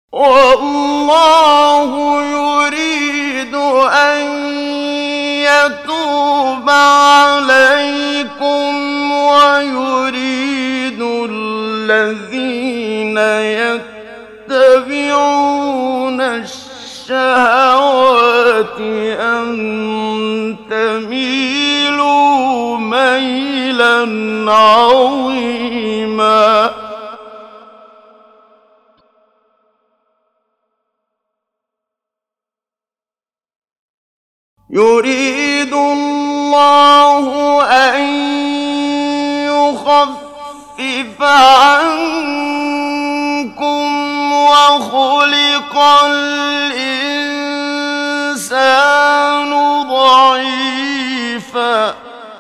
والله يريد أن يتوب عليكم ويريد الذين يتبعون الشهوات أن تميلوا ميلا عظيما. يريد الله أن يخفف عنكم وخلق الإنسان ضعيفا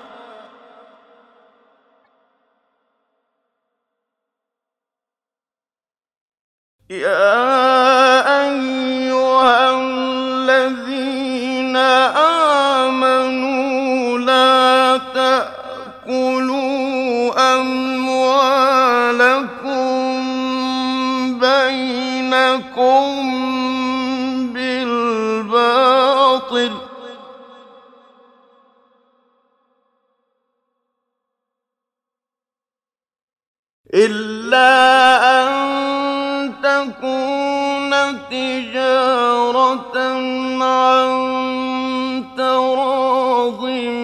يا أيها الذين آمنوا لا تأكلوا أموالكم بينكم بالباطل إلا أن تكون تجارة عن تراض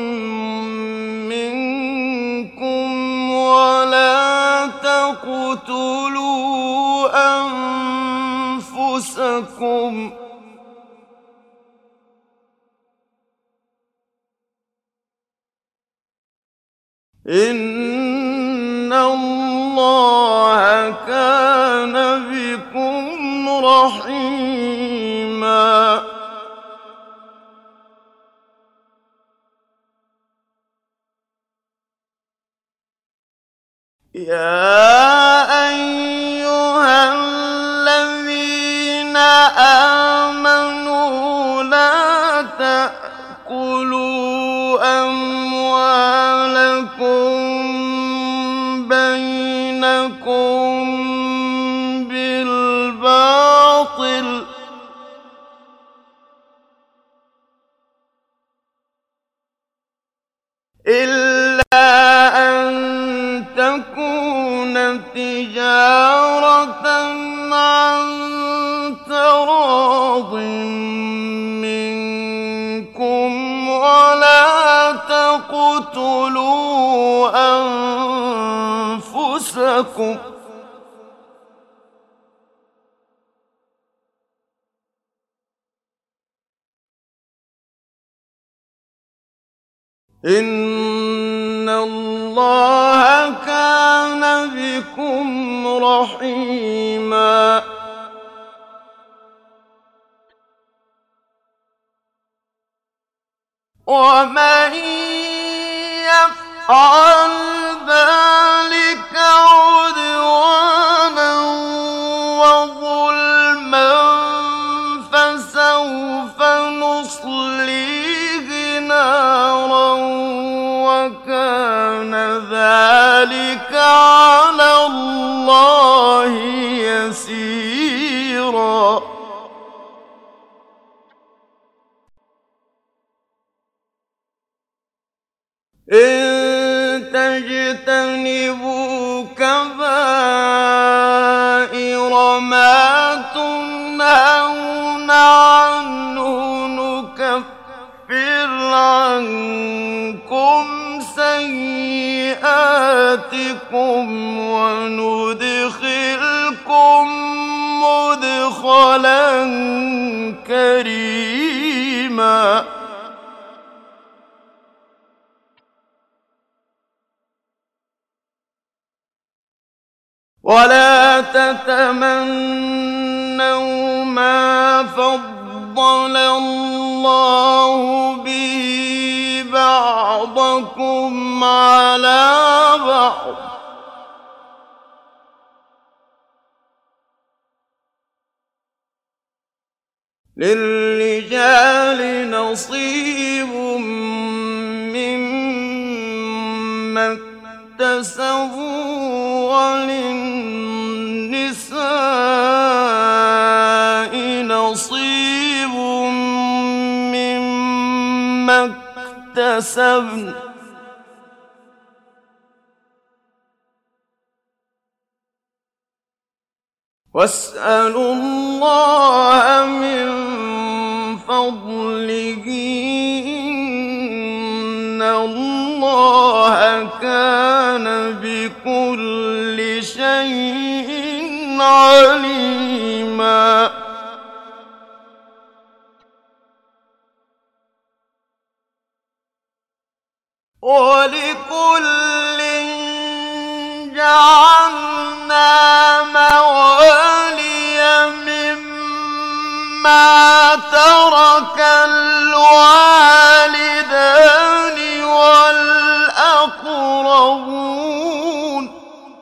منكم ولا تقتلوا أنفسكم إن الله كان بكم رحيما. يا أيها الذين آمنوا لا تأكلوا أموالكم بينكم بالباطل إلا أن تكون تجارة عن تراض منكم ولا تقتلوا أنفسكم إن الله كان بكم رحيما. ومن يفعل ذلك عدوانا وظلما فسوف نصليه نارا وكان ذلك على الله يسيرا. إن تجتنبوا كبائر ما تنهون عنه نكفر عنكم سيئاتكم وندخلكم مدخلا كريما. ولا تتمنوا ما فضل الله به بعضكم على بعض للرجال نصيب مما اكتسبوا وللنساء اكتسبن واسألوا الله من فضله إن الله كان بكل شيء عليما ولكل جعلنا موالي مما ترك الوالدان والأقربون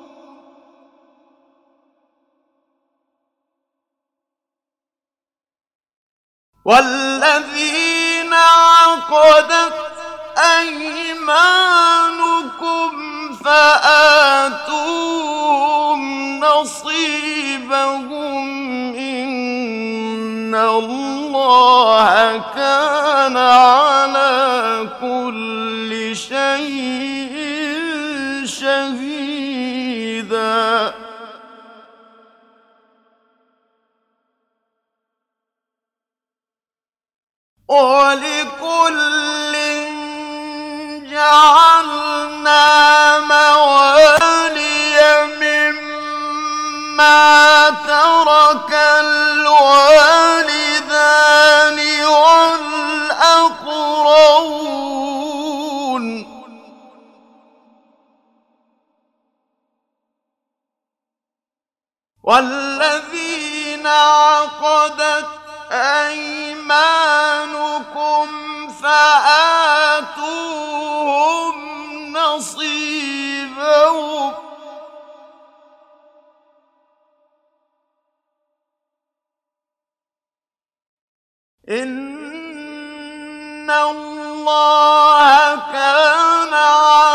والذين عقدت أيمانكم فآتوهم نصيبهم إن الله كان على كل شيء شهيدا ولكل جعلنا موالي مما ترك الوالدان والأقربون والذين عقدت أيمانكم فآتوهم نصيبهم إن الله كان